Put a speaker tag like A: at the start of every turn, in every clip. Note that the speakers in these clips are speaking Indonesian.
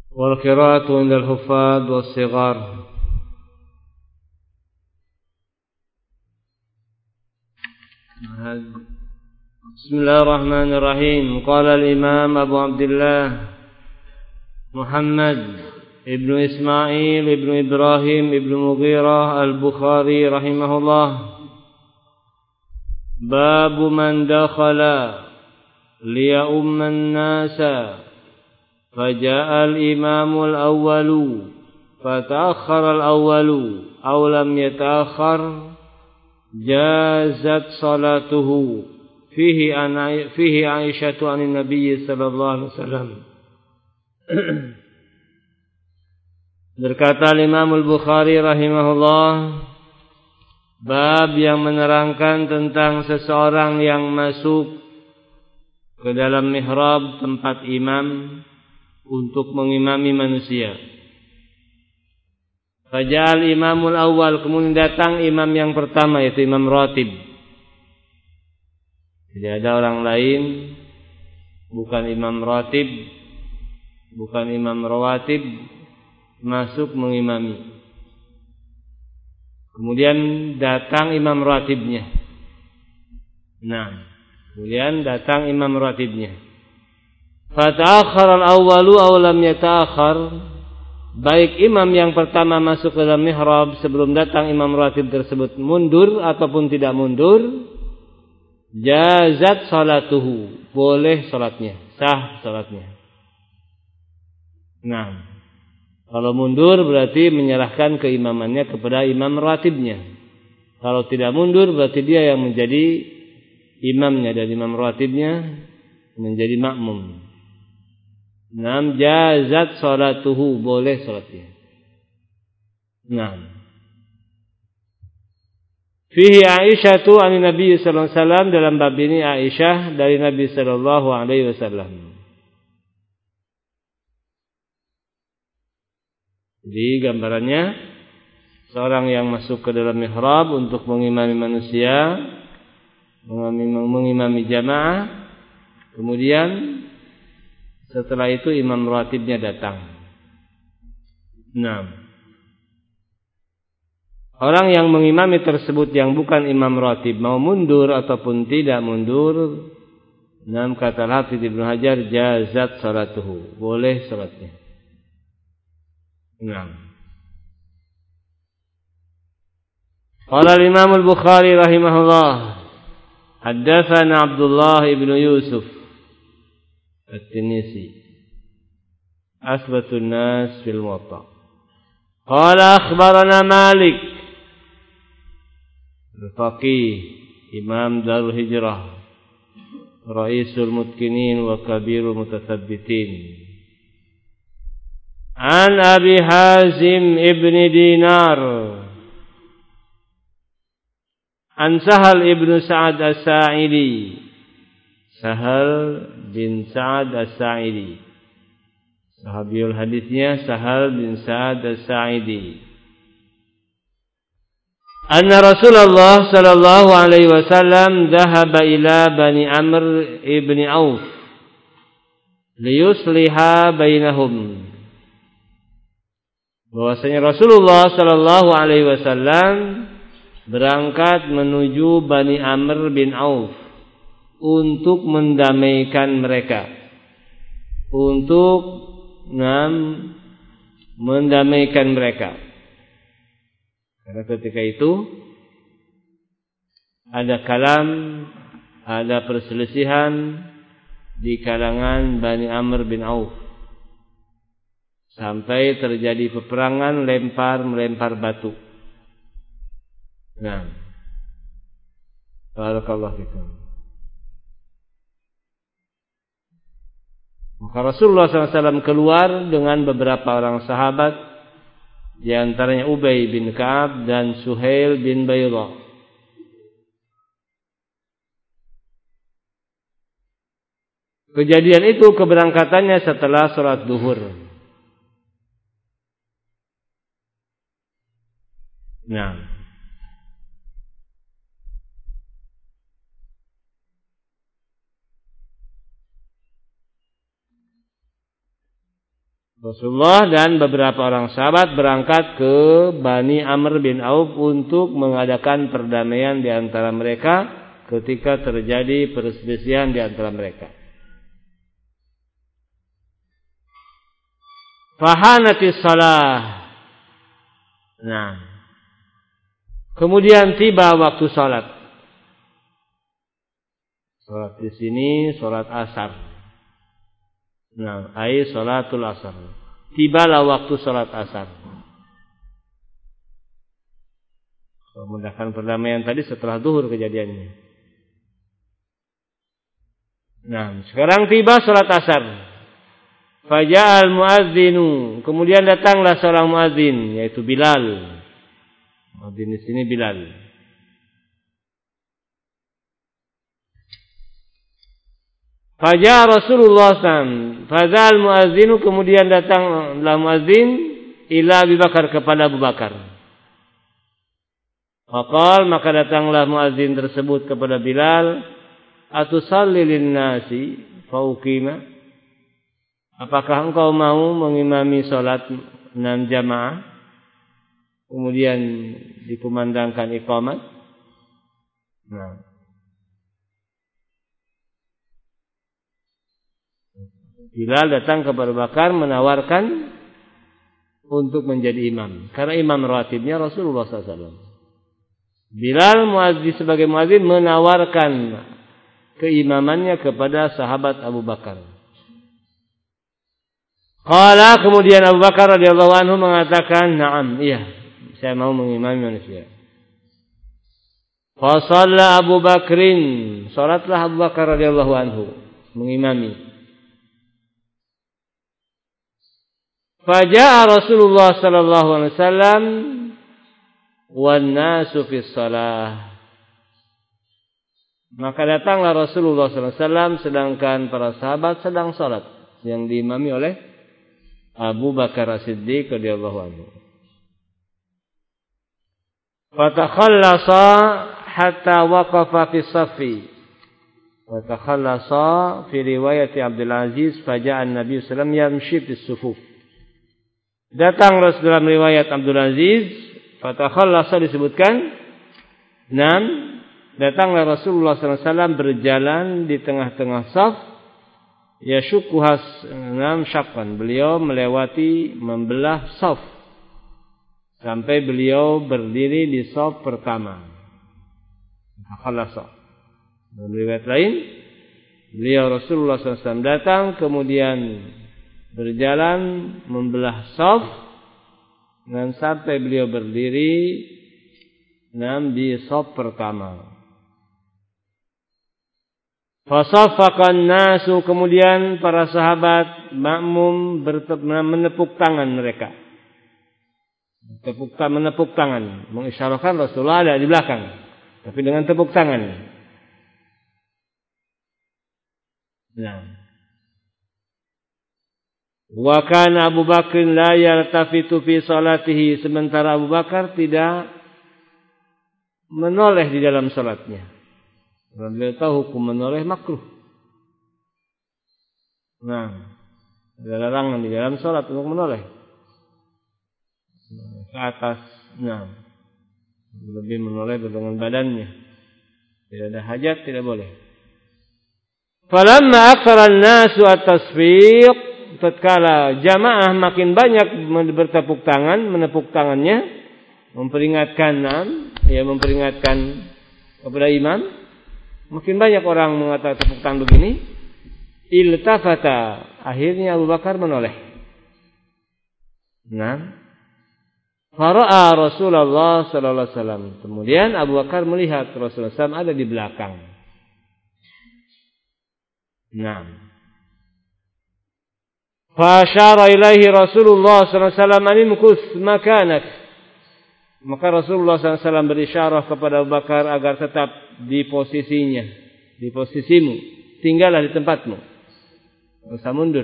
A: والقراءة عند الحفاظ والصغار. بسم الله الرحمن الرحيم. قال الإمام أبو عبد الله محمد ابن إسماعيل ابن إبراهيم ابن مغيرة البخاري رحمه الله: باب من دخل ليؤم الناس فجاء الإمام الأول فتأخر الأول أو لم يتأخر جازت صلاته. فيه عائشة عن النبي صلى الله عليه وسلم. Berkata Imam Al-Bukhari rahimahullah, bab yang menerangkan tentang seseorang yang masuk ke dalam mihrab tempat imam untuk mengimami manusia. Faja'al imamul awal, kemudian datang imam yang pertama, yaitu imam ratib. Jadi ada orang lain, bukan imam ratib, bukan imam rawatib, masuk mengimami. Kemudian datang imam ratibnya. Kemudian datang imam ratibnya. Fata'akhkhara al-awwalu aw lam yata'akhkhar, baik imam yang pertama masuk ke dalam mihrab sebelum datang imam ratib tersebut mundur ataupun tidak mundur, jazat salatuhu, boleh salatnya, sah salatnya. Kalau mundur berarti menyerahkan keimamannya kepada imam ratibnya. Kalau tidak mundur berarti dia yang menjadi imamnya dan imam ratibnya menjadi makmum. Jazat salatuhu, boleh salatnya. Fihi Aisyah tu an Nabi sallallahu alaihi wasallam, dalam bab ini Aisyah dari Nabi sallallahu alaihi wasallam. Jadi gambarannya, seorang yang masuk ke dalam mihrab untuk mengimami manusia, mengimami jamaah, kemudian setelah itu imam ratibnya datang. Orang yang mengimami tersebut yang bukan imam ratib mau mundur ataupun tidak mundur, kata Hafidz Ibnu Hajar, jazat salatuhu, boleh salatnya. Qala al-Imam al-Bukhari rahimahullah, haddatsana Abdullah ibn Yusuf at-Tinnisi, asbatun nas fil Muwatta. Qala akhbarana Malik, al-faqih, imam Darul Hijrah, raisul mutkinin wa kabirul mutathabbitin, an Abi Hazim ibn Dinar, an Sahal ibn Sa'ad as-Sa'idi, Sahal bin Sa'ad as-Sa'idi, sahabiyul hadisnya Sahal bin Sa'ad as-Sa'idi, anna Rasulullah sallallahu alaihi wasallam dhahaba ila Bani Amr ibn Auf liyusliha bainahum, bahwasanya Rasulullah sallallahu alaihi wasallam berangkat menuju Bani Amr bin Auf untuk mendamaikan mereka, untuk mendamaikan mereka. Karena ketika itu ada kalam, ada perselisihan di kalangan Bani Amr bin Auf, sampai terjadi peperangan melempar batu. Barakallahu fikum. Maka Rasulullah SAW keluar dengan beberapa orang sahabat, di antaranya Ubay bin Ka'ab dan Suhail bin Baydah. Kejadian itu keberangkatannya setelah sholat duhur. Rasulullah dan beberapa orang sahabat berangkat ke Bani Amr bin Auf untuk mengadakan perdamaian di antara mereka ketika terjadi perselisihan di antara mereka. Fahanatis salah. Nah, kemudian tiba waktu salat. Salat di sini salat asar. Nah, ai salatul asar. Tibalah waktu salat asar. Memudahkan perdamaian tadi setelah zuhur kejadiannya. Nah, sekarang tiba salat asar. Faja'al muadzinu, kemudian datanglah seorang muadzin yaitu Bilal. Muadzin di sini Bilal. Faja'a Rasulullah SAW. Fazal muadzinu, kemudian datanglah muadzin ila Abu Bakar, kepada Abu Bakar. Faqal, maka datanglah muadzin tersebut kepada Bilal, atusalli lin-nasi fauqima, apakah engkau mau mengimami salat 6 jamaah kemudian dikumandangkan iqamat? Nah, Bilal datang kepada Abu Bakar menawarkan untuk menjadi imam, karena imam rawatibnya Rasulullah SAW. Bilal sebagai muadzin menawarkan keimamannya kepada sahabat Abu Bakar. Qala, kemudian Abu Bakar radhiyallahu anhu mengatakan, "Na'am, iya, saya mau mengimami manusia." Fa shalla Abu Bakrin, salatlah Abu Bakar radhiyallahu anhu mengimami. Faja'a Rasulullah sallallahu alaihi wasallam wan nasu fis shalah. Maka datanglah Rasulullah sallallahu alaihi wasallam sedangkan para sahabat sedang salat yang diimami oleh Abu Bakar As-Siddiq radhiyallahu anhu. Fatakhallasa hatta waqafa fi saffi. Fatakhallasa fi riwayat Abdul Aziz faja'a an-nabiy sallallahu alaihi wasallam yamshi fis sufuf. Datang dalam riwayat Abdul Aziz, fatakhallasa disebutkan, 6, datanglah Rasulullah SAW berjalan di tengah-tengah saf, yashukkuhas 6 syakkan, beliau membelah saf sampai beliau berdiri di saf pertama. Fatakhallasa. Dalam riwayat lain, beliau Rasulullah SAW datang kemudian berjalan membelah saf dan sampai beliau berdiri di saf pertama. Fasafaqan nasu, kemudian para sahabat makmum menepuk tangan mereka. Menepuk tangan, mengisyaratkan Rasulullah ada di belakang, tapi dengan tepuk tangan. Nah, wa kana Abu Bakar la yaltafitu fi salatihi, sementara Abu Bakar tidak menoleh di dalam salatnya. Karena beliau tahu hukum menoleh makruh. Nah, ada larangan di dalam salat untuk menoleh ke atas. Nah, lebih menoleh dengan badannya. Tidak ada hajat, tidak boleh. Falamma aktsara an-nasu at-tasfiq, tatkala jamaah makin banyak menepuk tangannya, memperingatkan kepada imam, makin banyak orang mengatakan tepuk tangan begini, iltafata, akhirnya Abu Bakar menoleh. Nah, fara'a Rasulullah sallallahu alaihi wasallam, kemudian Abu Bakar melihat Rasulullah SAW ada di belakang. Nah, Fashara ilaihi Rasulullah SAW animkus makanak. Maka Rasulullah SAW berisyarah kepada Abu Bakar agar tetap di posisinya, di posisimu, tinggallah di tempatmu, tidak usah mundur.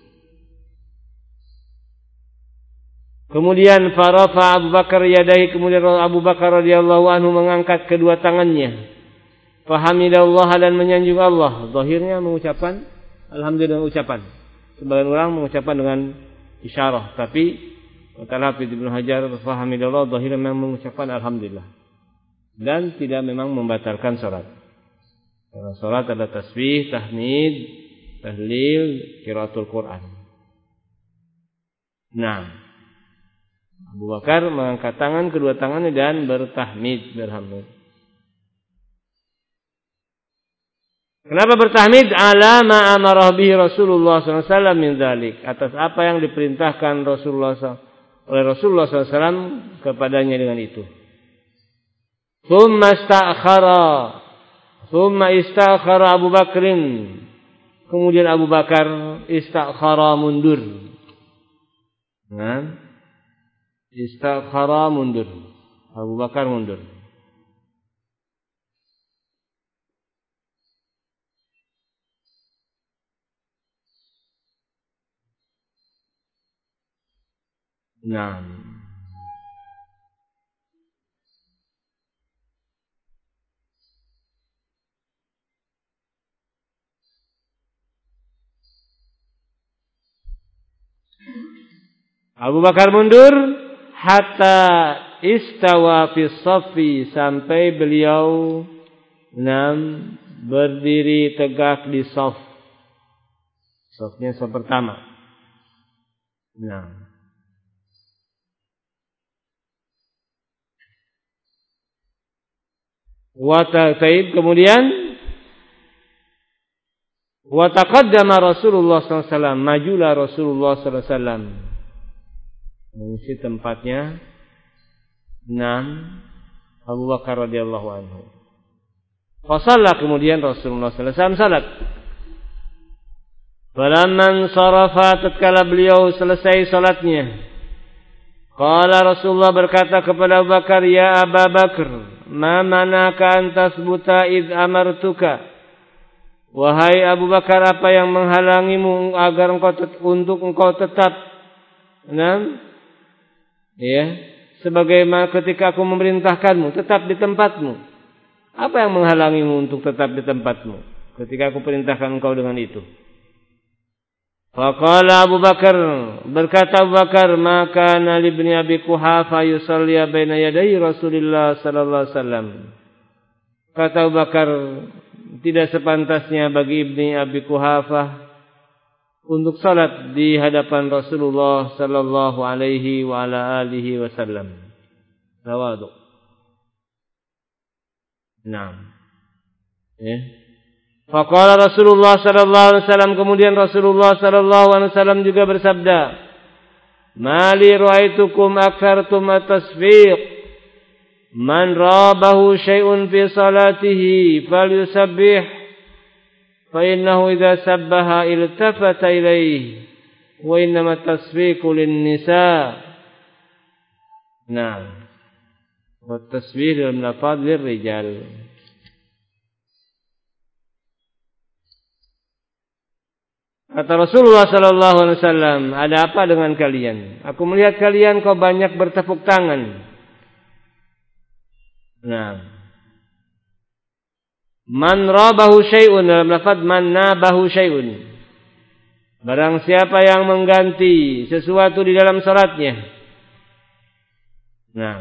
A: Kemudian farafa Abu Bakar yadaihi, kemudian Abu Bakar radhiyallahu anhu mengangkat kedua tangannya, fahamidallah, dan menyanjung Allah. Zahirnya mengucapkan alhamdulillah, ucapan. Sebagian orang mengucapkan dengan isyarah, tapi kata Hafidz Ibnu Hajar rahimahullah zahir memang mengucapkan alhamdulillah dan tidak memang membatalkan salat. Karena salat ada tasbih, tahmid, tahlil, qiraatul Quran. Nah, Abu Bakar mengangkat tangan kedua tangannya dan bertahmid, berhamd. Kenapa bertahmid? Ala ma amarah bihi Rasulullah SAW min dzalik, atas apa yang diperintahkan oleh Rasulullah SAW kepadanya dengan itu. Thumma istakhara Abu Bakrin, kemudian Abu Bakar istakhara mundur. Nah, istakhara mundur. Abu Bakar mundur. Nah, Abu Bakar mundur hatta istawa fi shaffi, sampai beliau berdiri tegak di shaf. Shafnya shaf pertama. Nah, kemudian wa taqaddama Rasulullah SAW, majulah Rasulullah SAW mengisi tempatnya Abu Bakar radhiyallahu anhu. Fasalla, kemudian Rasulullah SAW salat. Falamman sarafa, tatkala beliau selesai salatnya, qala Rasulullah berkata kepada Abu Bakar, ya Abu Bakar, ma manaka an tasbuta id amartuka. Wahai Abu Bakar, apa yang menghalangimu agar engkau tetap sebagaimana ketika aku memerintahkanmu tetap di tempatmu. Apa yang menghalangimu untuk tetap di tempatmu ketika aku perintahkan engkau dengan itu? Faqala Abu Bakar, berkata Abu Bakar, maka li ibni Abi Quhafa yusalli baina yaday Rasulillah sallallahu alaihi wasallam. Kata Abu Bakar, tidak sepantasnya bagi ibni Abi Quhafa untuk salat di hadapan Rasulullah sallallahu alaihi wa ala alihi wasallam. Tawadu. Naam. Faqala Rasulullah sallallahu alaihi wasallam, kemudian Rasulullah sallallahu alaihi wasallam juga bersabda, "Mali ra'aitukum aktsartum at-tasbih. Man rabahu syai'un fi salatihi falyusabbih, fa innahu idza sabbaha iltafata ilayhi, wa innama at-tasbihu lin-nisa." Nah, at-tasbih dalam lafaz lir-rijal. Kata Rasulullah sallallahu alaihi wasallam, ada apa dengan kalian? Aku melihat kalian kau banyak bertepuk tangan. Nah, man rabahu syai'un, dalam lafaz man nabahu syai'un, barang siapa yang mengganti sesuatu di dalam salatnya. Nah,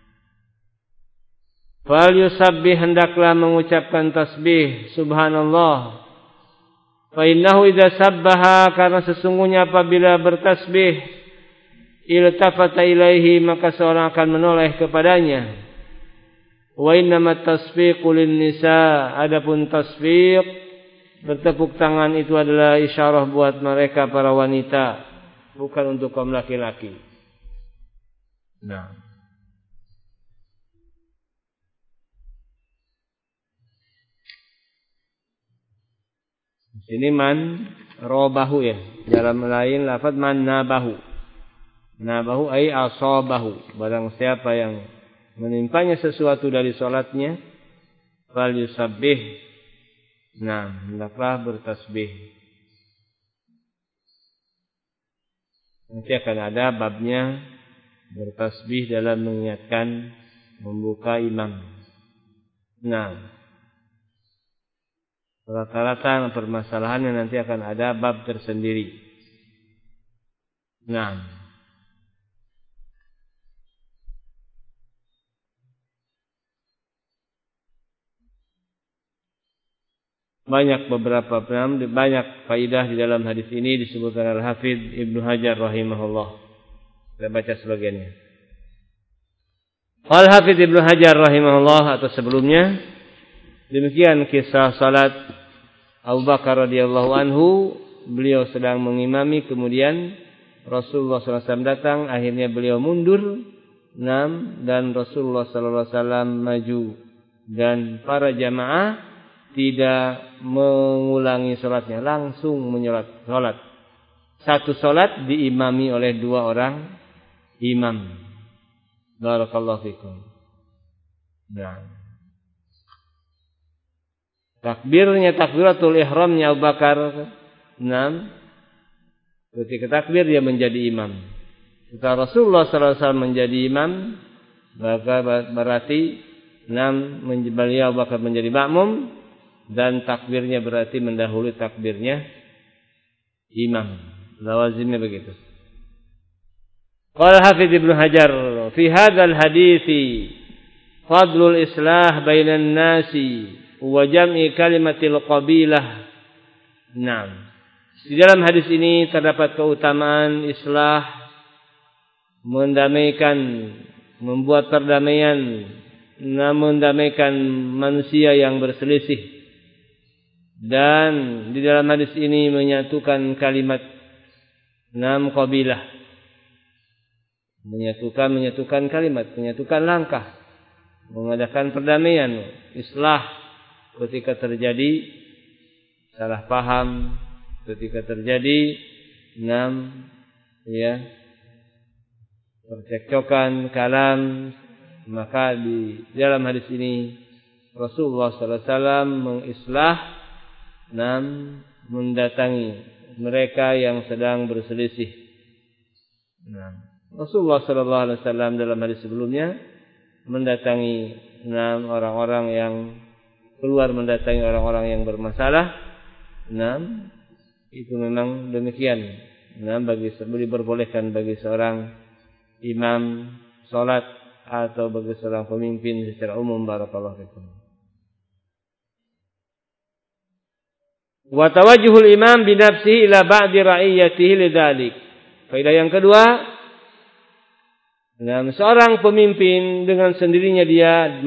A: fal yusabbih, hendaklah mengucapkan tasbih subhanallah. Fa innahu idza sabbaha, karena sesungguhnya apabila bertasbih, iltafata ilaihi, maka seorang akan menoleh kepadanya. Wa innamat tasbiqu lin-nisa, adapun tasbih bertepuk tangan itu adalah isyarah buat mereka para wanita, bukan untuk kaum laki-laki. Nah, ini man robahu ya. Dalam lain lafaz man nabahu. Nabahu ay asabahu. Barang siapa yang menimpanya sesuatu dari salatnya, fal yusabbih. Nah, hendaklah bertasbih. Nanti akan ada babnya bertasbih dalam mengingatkan membuka imam. Nah, rata-rata permasalahannya nanti akan ada bab tersendiri. Nah, banyak faidah di dalam hadis ini disebutkan Al-Hafidz Ibnu Hajar rahimahullah. Kita baca sebagiannya. Al-Hafidz Ibnu Hajar rahimahullah atau sebelumnya, demikian kisah salat Abu Bakar radhiyallahu anhu. Beliau sedang mengimami, kemudian Rasulullah SAW datang, akhirnya beliau mundur, dan Rasulullah SAW maju, dan para jamaah tidak mengulangi salatnya, langsung menyolat salat. Satu salat diimami oleh dua orang imam. Barakallahu fikum. Nah, takbirnya, takbiratul ihramnya Abu Bakar, ketika takbir dia menjadi imam. Setelah Rasulullah SAW menjadi imam, maka berarti beliau Abu Bakar menjadi makmum, dan takbirnya berarti mendahului takbirnya imam. Lawazimnya begitu. Qala Hafidz Ibnu Hajar fi hadzal hadithi fadlul islah bainan nasi wa jam'i kalimatil qabilah. Naam. Di dalam hadis ini terdapat keutamaan islah, mendamaikan, membuat perdamaian, mendamaikan manusia yang berselisih. Dan di dalam hadis ini menyatukan kalimat qabilah. Menyatukan kalimat, menyatukan langkah, mengadakan perdamaian, islah ketika terjadi salah paham, ketika terjadi percekcokan kalam, maka di dalam hadis ini Rasulullah SAW mengislah, mendatangi mereka yang sedang berselisih. Rasulullah SAW dalam hadis sebelumnya mendatangi orang-orang yang keluar, mendatangi orang-orang yang bermasalah. Itu memang demikian. Diperbolehkan bagi seorang imam salat atau bagi seorang pemimpin secara umum. Barakallahu fikum. Wa tawajjuhul imam bi nafsihi ila ba'di ra'iyatihi lidzalik. Faedah yang kedua, seorang pemimpin dengan sendirinya dia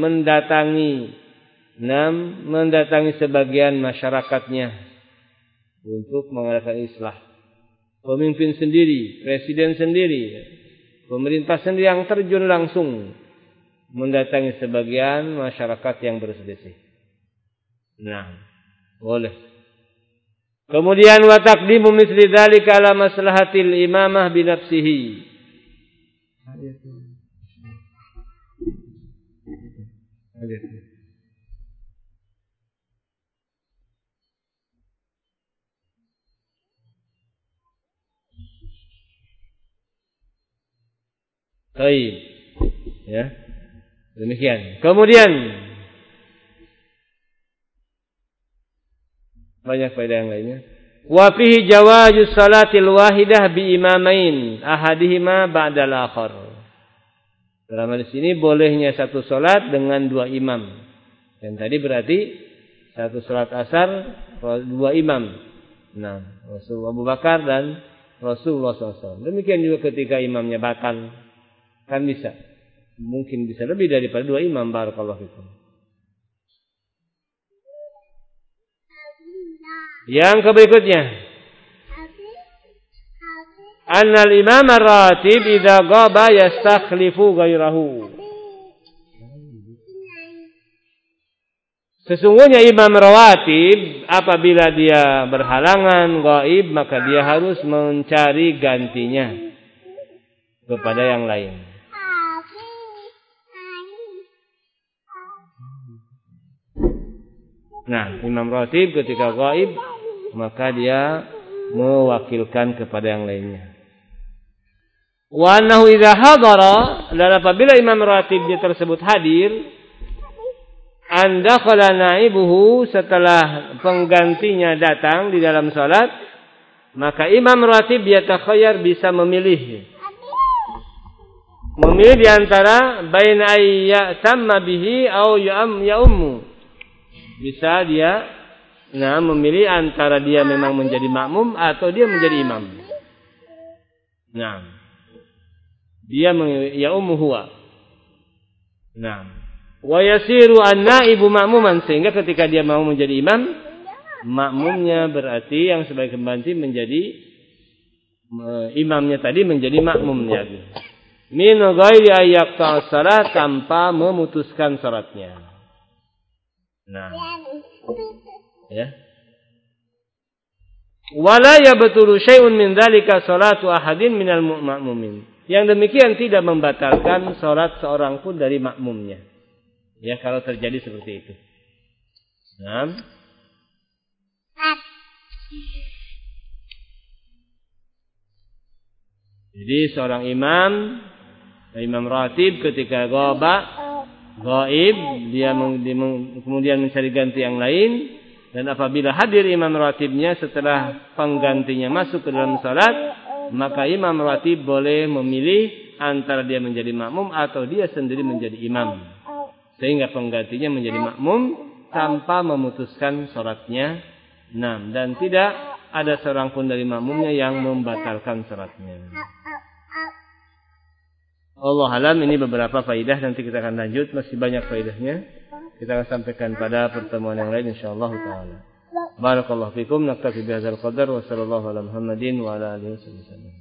A: mendatangi sebagian masyarakatnya untuk mengadakan islah. Pemimpin sendiri, presiden sendiri, pemerintah sendiri yang terjun langsung mendatangi sebagian masyarakat yang berselisih. Boleh. Kemudian wa taqdimu misli dzalika ala maslahatil imamah bi nafsihi. Baik. Ya. Demikian. Kemudian banyak faedah yang lainnya. Wa fihi jawazu salatil wahidah bi imamain ahadihima ba'dal akhar. Dalam hadis ini bolehnya satu salat dengan dua imam. Dan tadi berarti satu salat asar dua imam. Rasulullah Abu Bakar dan Rasulullah SAW. Demikian juga ketika imamnya batal, kan bisa. Mungkin bisa lebih daripada dua imam. Barakallahu fikum. Yang berikutnya, annal imam ar-ratib idza ghaba yastakhlifu ghairahu. Sesungguhnya imam rawatib apabila dia berhalangan, gaib, maka dia harus mencari gantinya kepada yang lain. Imam rawatib ketika gaib, maka dia mewakilkan kepada yang lainnya. Wa annahu idza hadara, dan apabila imam rawatibnya tersebut hadir, andakhala naibuhu, setelah penggantinya datang di dalam salat, maka imam ratib yatakhayyar bisa memilih. Memilih di antara baina ya'tamma bihi au ya'ummu. Bisa dia memilih antara dia memang menjadi makmum atau dia menjadi imam. Nah, dia ya'ummu huwa. Nah, wa yasiru an-naibu ma'muman, sehingga ketika dia mau menjadi imam, makmumnya berarti yang sebagai pembantu menjadi imamnya tadi menjadi makmumnya. Min ghairi ayyaqta salat, tanpa memutuskan salatnya. Nah, ya. Wala yabtulu syai'un min dzalika salatu ahadin minal ma'mumin. Yang demikian tidak membatalkan salat seorang pun dari makmumnya. Ya, kalau terjadi seperti itu. Nah, jadi seorang imam ratib ketika gaib, dia kemudian mencari ganti yang lain, dan apabila hadir imam ratibnya setelah penggantinya masuk ke dalam salat, maka imam ratib boleh memilih antara dia menjadi makmum atau dia sendiri menjadi imam, sehingga penggantinya menjadi makmum tanpa memutuskan salatnya. Dan tidak ada seorang pun dari makmumnya yang membatalkan salatnya. Allah alam, ini beberapa faidah, nanti kita akan lanjut, masih banyak faidahnya. Kita akan sampaikan pada pertemuan yang lain insyaallah taala. Barakallahu fikum, naktafi bihadzal qadar wa sallallahu ala Muhammadin wa ala alihi wasallam.